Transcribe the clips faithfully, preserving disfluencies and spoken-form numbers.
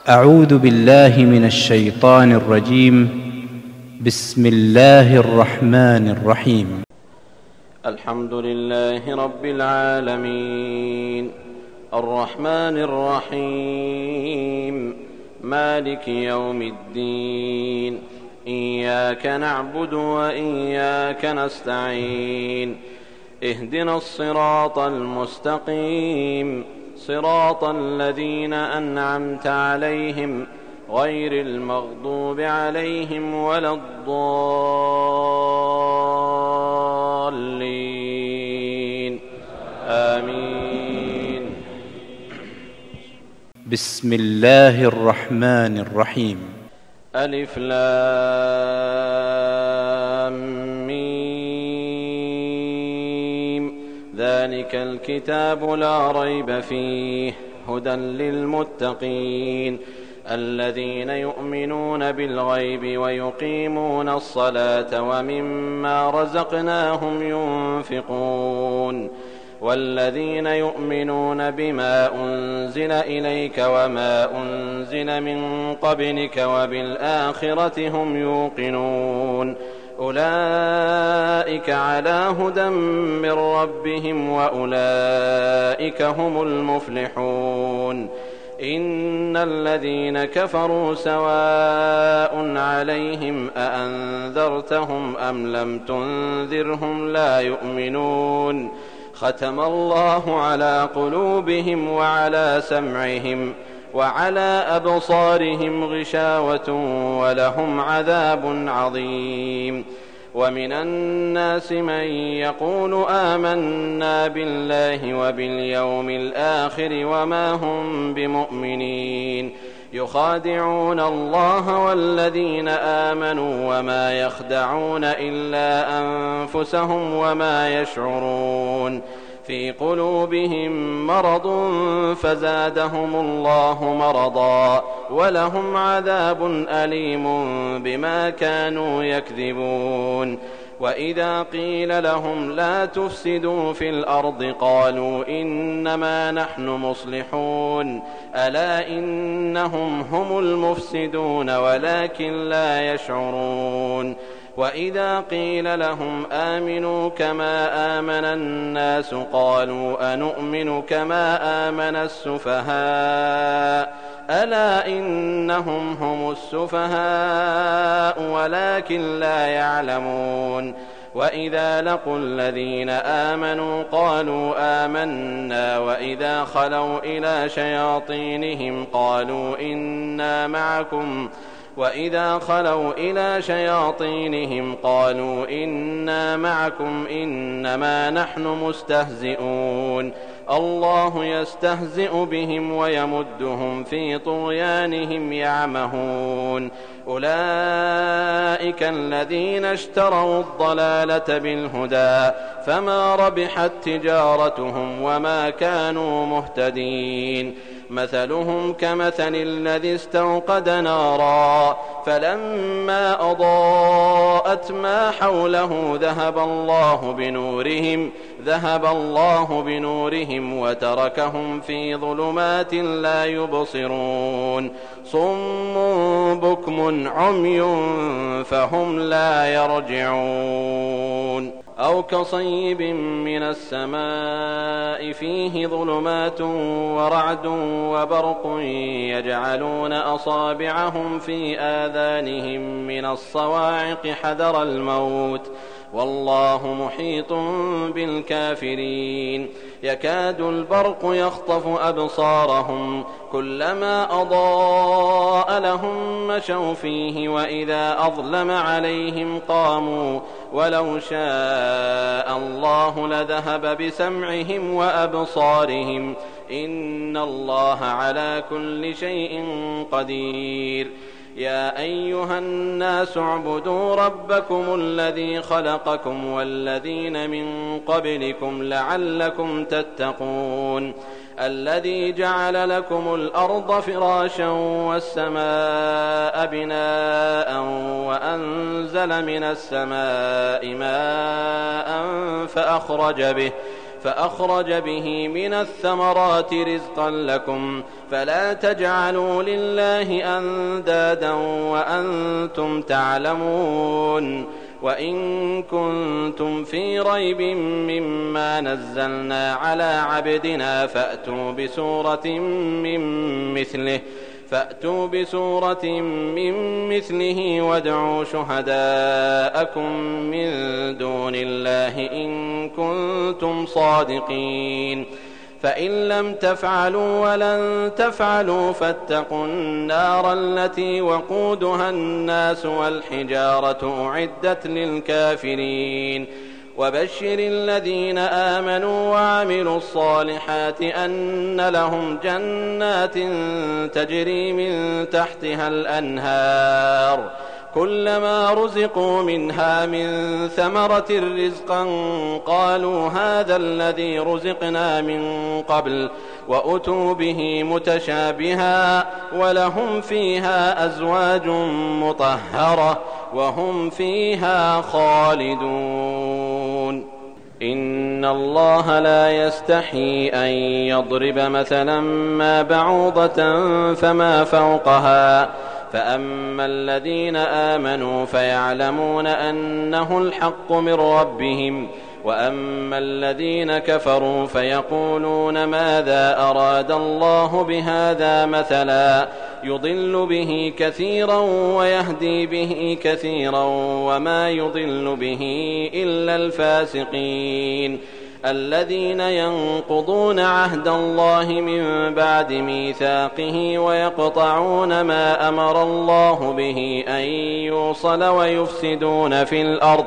أعوذ بالله من الشيطان الرجيم. بسم الله الرحمن الرحيم. الحمد لله رب العالمين، الرحمن الرحيم، مالك يوم الدين، إياك نعبد وإياك نستعين، اهدنا الصراط المستقيم، صراط الذين أنعمت عليهم غير المغضوب عليهم ولا الضالين، آمين. بسم الله الرحمن الرحيم. ألف لام ميم، ذلك الكتاب لا ريب فيه، هدى للمتقين الذين يؤمنون بالغيب ويقيمون الصلاة ومما رزقناهم ينفقون، والذين يؤمنون بما أنزل إليك وما أنزل من قبلك وبالآخرة هم يوقنون، أولئك على هدى من ربهم وأولئك هم المفلحون. إن الذين كفروا سواء عليهم أأنذرتهم أم لم تنذرهم لا يؤمنون، ختم الله على قلوبهم وعلى سمعهم وعلى أبصارهم غشاوة ولهم عذاب عظيم. ومن الناس من يقول آمنا بالله وباليوم الآخر وما هم بمؤمنين، يخادعون الله والذين آمنوا وما يخدعون إلا أنفسهم وما يشعرون، في قلوبهم مرض فزادهم الله مرضا ولهم عذاب أليم بما كانوا يكذبون. وإذا قيل لهم لا تفسدوا في الأرض قالوا إنما نحن مصلحون، ألا إنهم هم المفسدون ولكن لا يشعرون. وإذا قيل لهم آمنوا كما آمن الناس قالوا أنؤمن كما آمن السفهاء، ألا إنهم هم السفهاء ولكن لا يعلمون. وإذا لقوا الذين آمنوا قالوا آمنا وإذا خلوا إلى شياطينهم قالوا إنا معكم وإذا خلوا إلى شياطينهم قالوا إنا معكم إنما نحن مستهزئون، الله يستهزئ بهم ويمدهم في طغيانهم يعمهون. أولئك الذين اشتروا الضلالة بالهدى فما ربحت تجارتهم وما كانوا مهتدين. مثلهم كمثل الذي استوقد نارا فلما أضاءت ما حوله ذهب الله بنورهم ذهب الله بنورهم وتركهم في ظلمات لا يبصرون، صم بكم عمي فهم لا يرجعون. أو كصيب من السماء فيه ظلمات ورعد وبرق يجعلون أصابعهم في آذانهم من الصواعق حذر الموت، والله محيط بالكافرين. يكاد البرق يخطف أبصارهم كلما أضاء لهم مشوا فيه وإذا أظلم عليهم قاموا، ولو شاء الله لذهب بسمعهم وأبصارهم، إن الله على كل شيء قدير. يا أيها الناس اعبدوا ربكم الذي خلقكم والذين من قبلكم لعلكم تتقون، الذي جعل لكم الأرض فراشا والسماء بناء وأنزل من السماء ماء فأخرج به فأخرج به من الثمرات رزقا لكم فلا تجعلوا لله أندادا وأنتم تعلمون وإن كنتم في ريب مما نزلنا على عبدنا فأتوا بسورة من مثله فأتوا بسورة من مثله وادعوا شهداءكم من دون الله إن كنتم صادقين فإن لم تفعلوا ولن تفعلوا فاتقوا النار التي وقودها الناس والحجارة أعدت للكافرين وبشر الذين آمنوا وعملوا الصالحات أن لهم جنات تجري من تحتها الأنهار كلما رزقوا منها من ثمرة رزقا قالوا هذا الذي رزقنا من قبل وأتوا به متشابها ولهم فيها أزواج مطهرة وهم فيها خالدون إن الله لا يستحي أن يضرب مثلا ما بعوضة فما فوقها فأما الذين آمنوا فيعلمون أنه الحق من ربهم وأما الذين كفروا فيقولون ماذا أراد الله بهذا مثلا يضل به كثيرا ويهدي به كثيرا وما يضل به إلا الفاسقين الذين ينقضون عهد الله من بعد ميثاقه ويقطعون ما أمر الله به أن يوصل ويفسدون في الأرض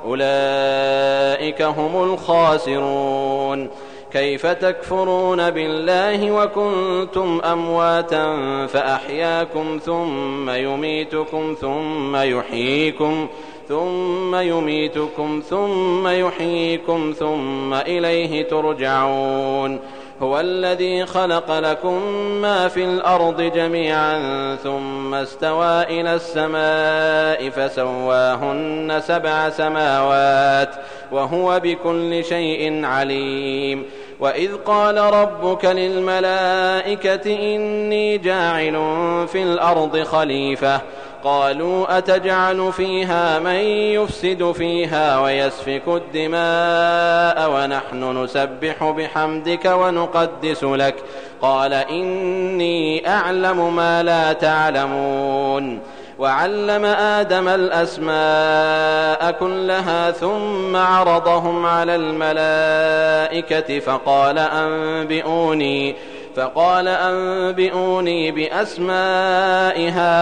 أولئك هم الخاسرون كيف تكفرون بالله وكنتم أمواتا فأحياكم ثم يميتكم ثم يحييكم ثم يميتكم ثم يحييكم ثم إليه ترجعون هو الذي خلق لكم ما في الأرض جميعا ثم استوى إلى السماء فسواهن سبع سماوات وهو بكل شيء عليم وإذ قال ربك للملائكة إني جاعل في الأرض خليفة قالوا أتجعل فيها من يفسد فيها ويسفك الدماء ونحن نسبح بحمدك ونقدس لك قال إني أعلم ما لا تعلمون وعلم آدم الأسماء كلها ثم عرضهم على الملائكة فقال أنبئوني فقال أنبئوني بأسماء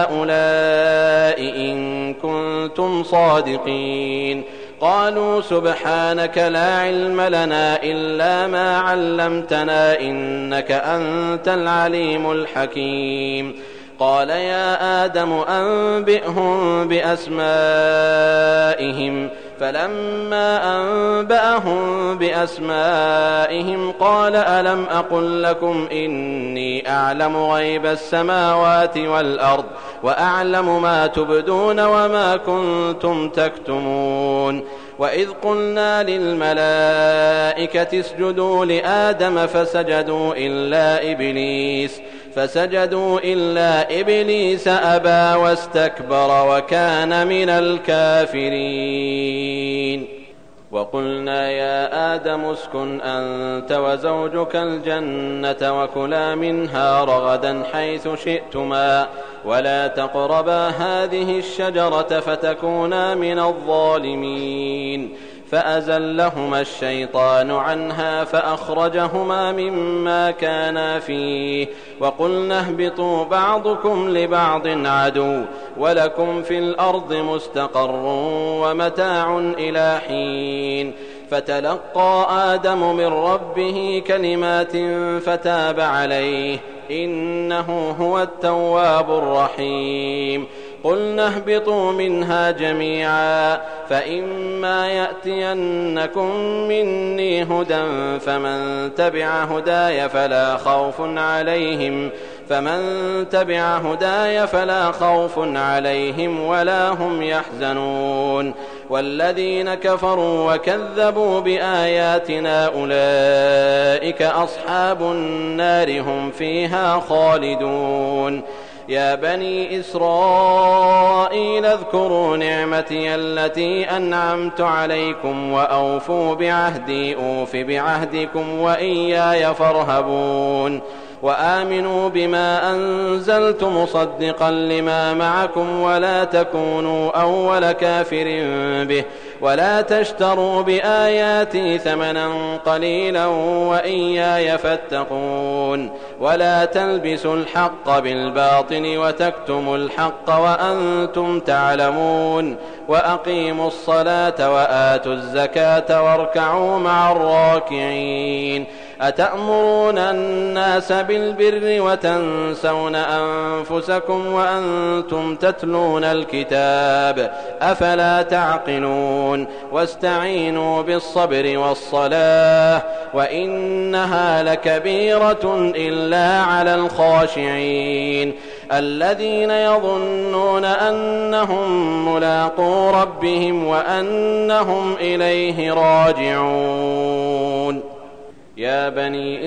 هؤلاء إن كنتم صادقين قالوا سبحانك لا علم لنا إلا ما علمتنا إنك أنت العليم الحكيم قال يا آدم أنبئهم بأسمائهم فلما أنبأهم بأسمائهم قال ألم أقل لكم إني أعلم غيب السماوات والأرض وأعلم ما تبدون وما كنتم تكتمون وإذ قلنا للملائكة اسجدوا لآدم فسجدوا إلا إبليس فسجدوا إلا إبليس أبى واستكبر وكان من الكافرين وقلنا يا آدم اسكن أنت وزوجك الجنة وكلا منها رغدا حيث شئتما ولا تقربا هذه الشجرة فتكونا من الظالمين فأزلهما الشيطان عنها فأخرجهما مما كانا فيه وقلنا اهبطوا بعضكم لبعض عدو ولكم في الأرض مستقر ومتاع إلى حين فتلقى آدم من ربه كلمات فتاب عليه إنه هو التواب الرحيم قلنا اهبطوا منها جميعا فإما يأتينكم مني هدى فمن تبع هداي فلا خوف عليهم فمن تبع هداي فلا خوف عليهم ولا هم يحزنون والذين كفروا وكذبوا بآياتنا أولئك أصحاب النار هم فيها خالدون يا بني إسرائيل اذكروا نعمتي التي أنعمت عليكم وأوفوا بعهدي أوف بعهدكم وإياي فارهبون وآمنوا بما أنزلت مصدقا لما معكم ولا تكونوا أول كافر به ولا تشتروا بآياتي ثمنا قليلا وإياي فاتقون ولا تلبسوا الحق بالباطل وتكتموا الحق وأنتم تعلمون وأقيموا الصلاة وآتوا الزكاة واركعوا مع الراكعين أتأمرون الناس بالبر وتنسون أنفسكم وأنتم تتلون الكتاب أفلا تعقلون واستعينوا بالصبر والصلاة وإنها لكبيرة إلا على الخاشعين الذين يظنون أنهم ملاقو ربهم وأنهم إليه راجعون يا بني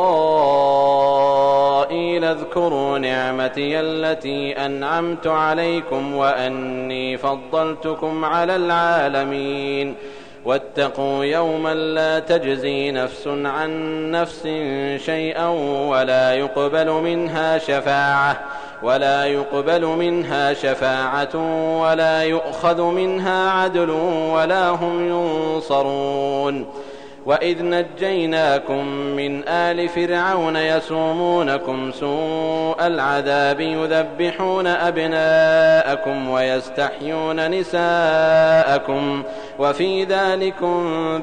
إسرائيل اذكروا نعمتي التي أنعمت عليكم وأني فضلتكم على العالمين واتقوا يوما لا تجزي نفس عن نفس شيئا ولا يقبل منها شفاعة ولا يقبل منها شفاعة ولا يؤخذ منها عدل ولا هم ينصرون وإذ نجيناكم من آل فرعون يسومونكم سوء العذاب يذبحون أبناءكم ويستحيون نساءكم وفي ذلكم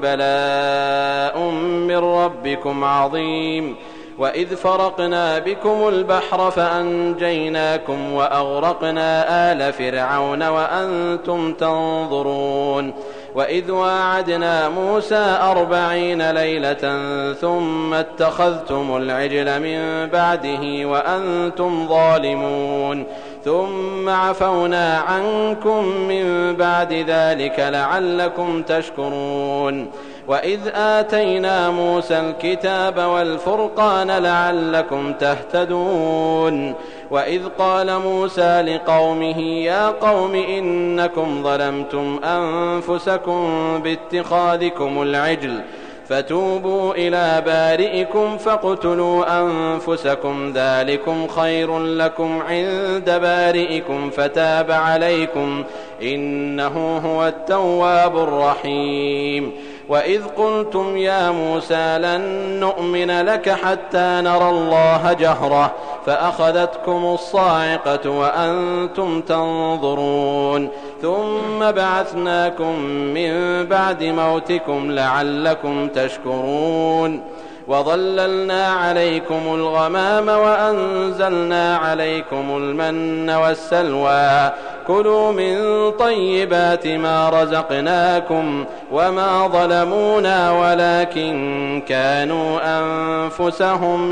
بلاء من ربكم عظيم وإذ فرقنا بكم البحر فأنجيناكم وأغرقنا آل فرعون وأنتم تنظرون وإذ واعدنا موسى أربعين ليلة ثم اتخذتم العجل من بعده وأنتم ظالمون ثم عفونا عنكم من بعد ذلك لعلكم تشكرون وإذ آتينا موسى الكتاب والفرقان لعلكم تهتدون وإذ قال موسى لقومه يا قوم إنكم ظلمتم أنفسكم باتخاذكم العجل فتوبوا إلى بارئكم فاقتلوا أنفسكم ذلكم خير لكم عند بارئكم فتاب عليكم إنه هو التواب الرحيم وإذ قلتم يا موسى لن نؤمن لك حتى نرى الله جهرة فأخذتكم الصاعقة وأنتم تنظرون ثم بعثناكم من بعد موتكم لعلكم تشكرون وظللنا عليكم الغمام وأنزلنا عليكم المن والسلوى كلوا من طيبات ما رزقناكم وما ظلمونا ولكن كانوا أنفسهم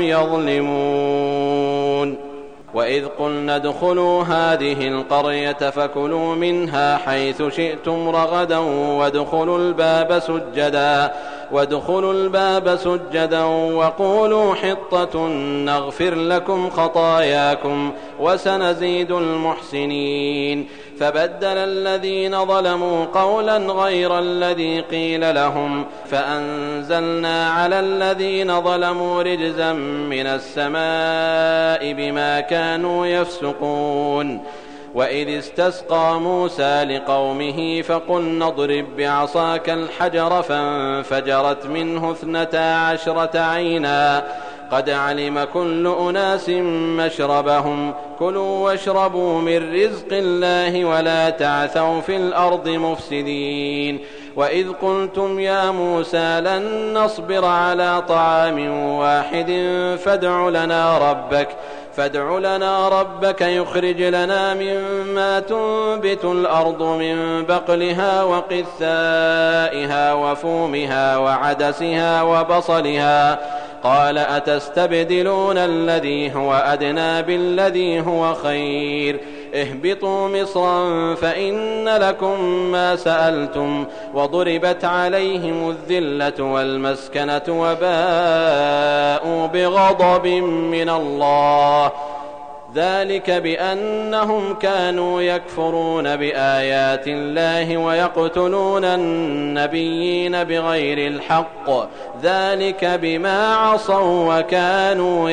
يظلمون وإذ قلنا ادخلوا هذه القرية فكلوا منها حيث شئتم رغدا وادخلوا الباب سجدا وادخلوا الباب سجدا وقولوا حطة نغفر لكم خطاياكم وسنزيد المحسنين فبدل الذين ظلموا قولا غير الذي قيل لهم فأنزلنا على الذين ظلموا رجزا من السماء بما كانوا يفسقون وإذ استسقى موسى لقومه فقلنا اضرب بعصاك الحجر فانفجرت منه اثنتا عشرة عينا قد علم كل أناس مشربهم كلوا واشربوا من رزق الله ولا تعثوا في الأرض مفسدين وإذ قلتم يا موسى لن نصبر على طعام واحد فادع لنا ربك فادع لنا ربك يخرج لنا مما تنبت الأرض من بقلها وقثائها وفومها وعدسها وبصلها قال أتستبدلون الذي هو أدنى بالذي هو خير اهبطوا مصرا فإن لكم ما سألتم وضربت عليهم الذلة والمسكنة وباءوا بغضب من الله ذلك بأنهم كانوا يكفرون بآيات الله ويقتلون النبيين بغير الحق ذلك بما عصوا وكانوا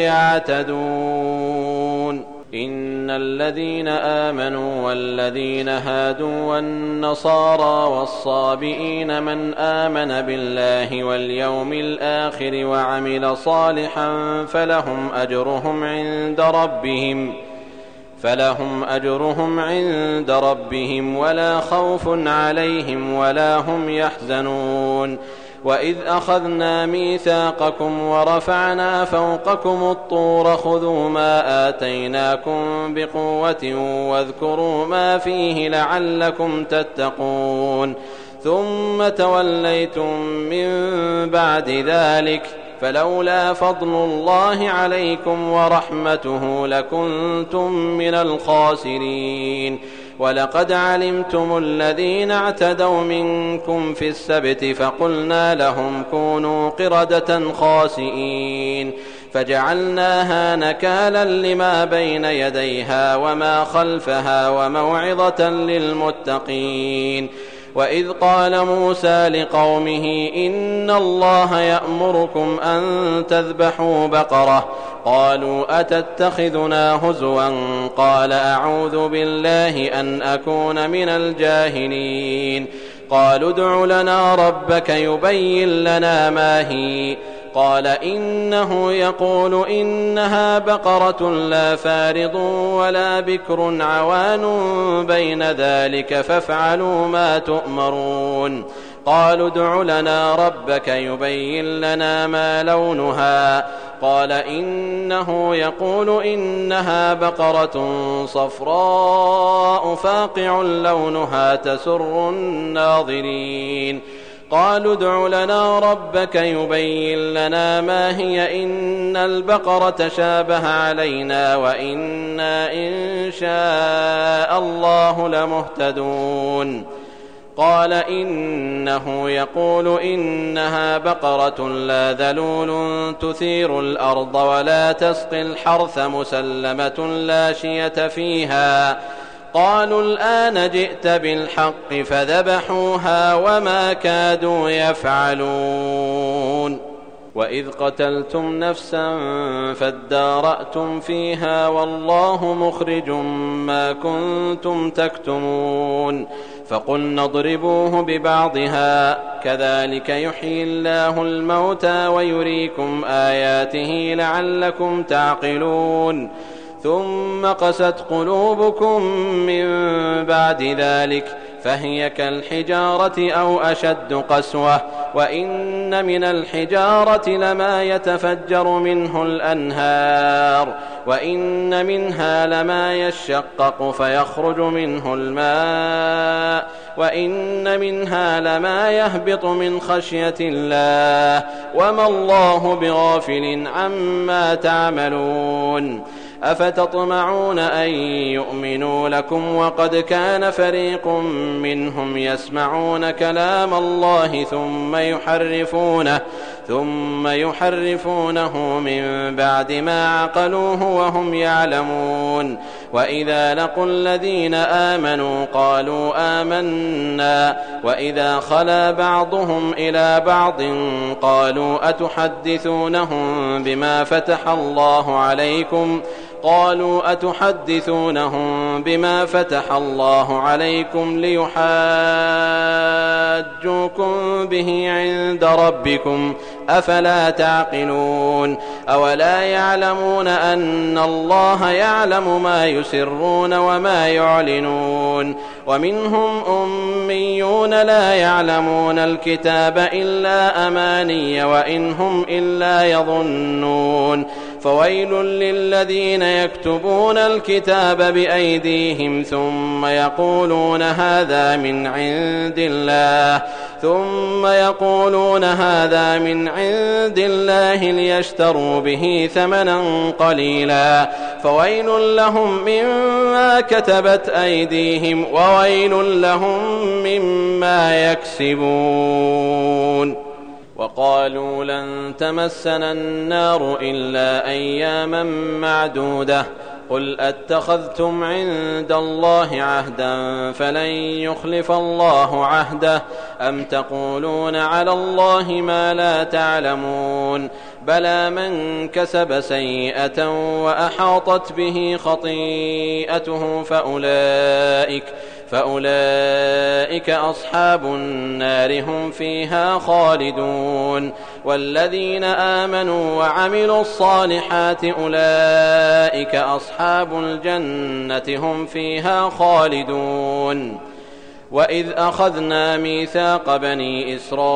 يعتدون إن الذين آمنوا والذين هادوا والنصارى والصابئين من آمن بالله واليوم الآخر وعمل صالحا فلهم أجرهم عند ربهم فلهم أجرهم عند ربهم ولا خوف عليهم ولا هم يحزنون وإذ أخذنا ميثاقكم ورفعنا فوقكم الطور خذوا ما آتيناكم بقوة واذكروا ما فيه لعلكم تتقون ثم توليتم من بعد ذلك فلولا فضل الله عليكم ورحمته لكنتم من الخاسرين ولقد علمتم الذين اعتدوا منكم في السبت فقلنا لهم كونوا قردة خاسئين فجعلناها نكالا لما بين يديها وما خلفها وموعظة للمتقين وإذ قال موسى لقومه إن الله يأمركم أن تذبحوا بقرة قالوا أتتخذنا هزوا قال أعوذ بالله أن أكون من الجاهلين قالوا ادع لنا ربك يبين لنا ما هي قال إنه يقول إنها بقرة لا فارض ولا بكر عوان بين ذلك فافعلوا ما تؤمرون قالوا ادع لنا ربك يبين لنا ما لونها قال إنه يقول إنها بقرة صفراء فاقع لونها تسر الناظرين قالوا ادع لنا ربك يبين لنا ما هي إن البقرة شابه علينا وإنا إن شاء الله لمهتدون قال إنه يقول إنها بقرة لا ذلول تثير الأرض ولا تسقي الحرث مسلمة لا شية فيها قالوا الآن جئت بالحق فذبحوها وما كادوا يفعلون وإذ قتلتم نفسا فادارأتم فيها والله مخرج ما كنتم تكتمون فقلنا اضربوه ببعضها كذلك يحيي الله الموتى ويريكم آياته لعلكم تعقلون ثم قست قلوبكم من بعد ذلك فهي كالحجارة أو أشد قسوة وإن من الحجارة لما يتفجر منه الأنهار وإن منها لما يشقق فيخرج منه الماء وإن منها لما يهبط من خشية الله وما الله بغافل عما تعملون أفتطمعون أن يؤمنوا لكم وقد كان فريق منهم يسمعون كلام الله ثم يحرفونه ثم يحرفونه من بعد ما عقلوه وهم يعلمون وإذا لقوا الذين آمنوا قالوا آمنا وإذا خلا بعضهم إلى بعض قالوا أتحدثونهم بما فتح الله عليكم قالوا أتحدثونهم بما فتح الله عليكم ليحاجوكم به عند ربكم أفلا تعقلون أولا يعلمون أن الله يعلم ما يسرون وما يعلنون ومنهم أميون لا يعلمون الكتاب إلا أماني وإن هم إلا يظنون فويل للذين يكتبون الكتاب بأيديهم ثم يقولون هذا من عند الله ثم يقولون هذا من عند الله ليشتروا به ثمنا قليلا فويل لهم مما كتبت أيديهم وويل لهم مما يكسبون. وقالوا لن تمسنا النار إلا أياما معدودة قل أتخذتم عند الله عهدا فلن يخلف الله عهده أم تقولون على الله ما لا تعلمون بلى من كسب سيئة وأحاطت به خطيئته فأولئك فأولئك أصحاب النار هم فيها خالدون والذين آمنوا وعملوا الصالحات أولئك أصحاب الجنة هم فيها خالدون. وإذ أخذنا ميثاق بني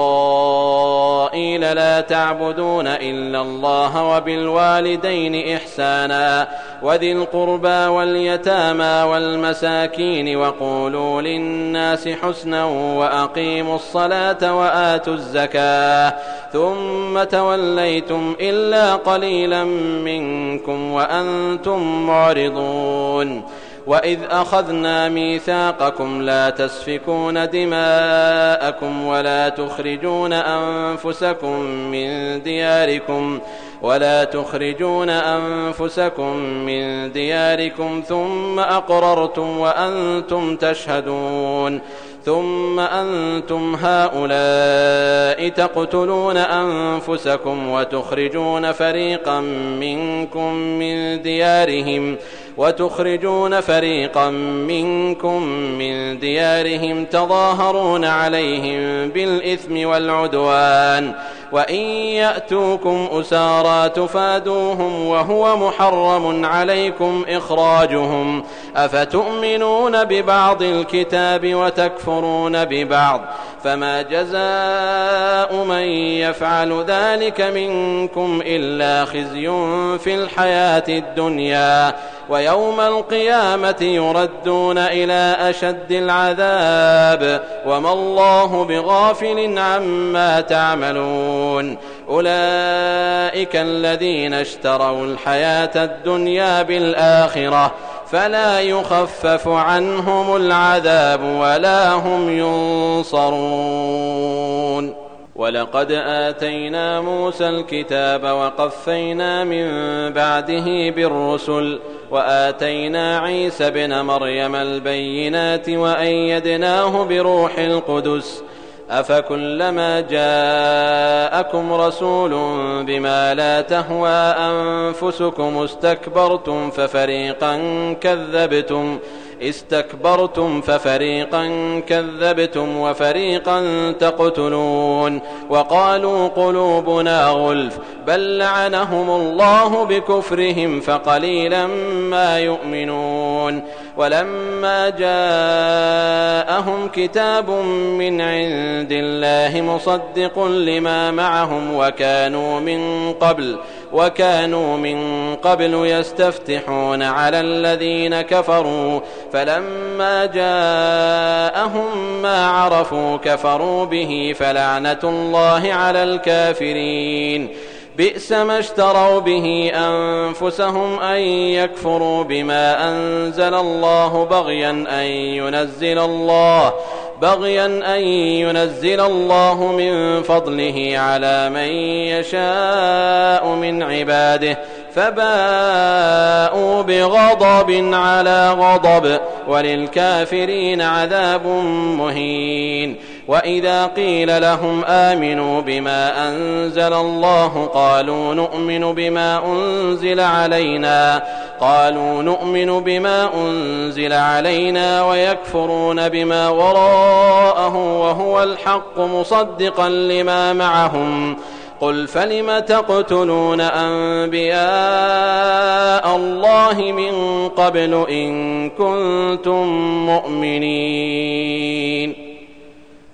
إسرائيل لا تعبدون إلا الله وبالوالدين إحسانا وذي القربى واليتامى والمساكين وقولوا للناس حسنا وأقيموا الصلاة وآتوا الزكاة ثم توليتم إلا قليلا منكم وأنتم معرضون. وإذ أخذنا ميثاقكم لا تسفكون دماءكم ولا تخرجون أنفسكم من دياركم ولا تخرجون أنفسكم من دياركم ثم أقررتم وأنتم تشهدون ثم أنتم هؤلاء تقتلون أنفسكم وتخرجون فريقا منكم من ديارهم وتخرجون فريقا منكم من ديارهم تظاهرون عليهم بالإثم والعدوان وإن يأتوكم أسارى تفادوهم وهو محرم عليكم إخراجهم أفتؤمنون ببعض الكتاب وتكفرون ببعض فما جزاء من يفعل ذلك منكم إلا خزي في الحياة الدنيا ويوم القيامة يردون إلى أشد العذاب وما الله بغافل عما تعملون. أولئك الذين اشتروا الحياة الدنيا بالآخرة فلا يخفف عنهم العذاب ولا هم ينصرون. ولقد آتينا موسى الكتاب وقفينا من بعده بالرسل وآتينا عيسى ابن مريم البينات وأيدناه بروح القدس أفكلما جاءكم رسول بما لا تهوى أنفسكم استكبرتم ففريقا كذبتم استكبرتم ففريقا كذبتم وفريقا تقتلون وقالوا قلوبنا غلف بل لعنهم الله بكفرهم فقليلا ما يؤمنون. ولما جاءهم كتاب من عند الله مصدق لما معهم وكانوا من قبل وكانوا من قبل يستفتحون على الذين كفروا فلما جاءهم ما عرفوا كفروا به فلعنة الله على الكافرين. بئس ما اشتروا به أنفسهم أن يكفروا بما أنزل الله بغيا أن ينزل الله بغيا أن ينزل الله من فضله على من يشاء من عباده فباءوا بغضب على غضب وللكافرين عذاب مهين. وإذا قيل لهم آمنوا بما أنزل الله قالوا نؤمن بما أنزل علينا قالوا نؤمن بما أنزل علينا ويكفرون بما وراءه وهو الحق مصدقا لما معهم قل فلم تقتلون أنبياء الله من قبل إن كنتم مؤمنين.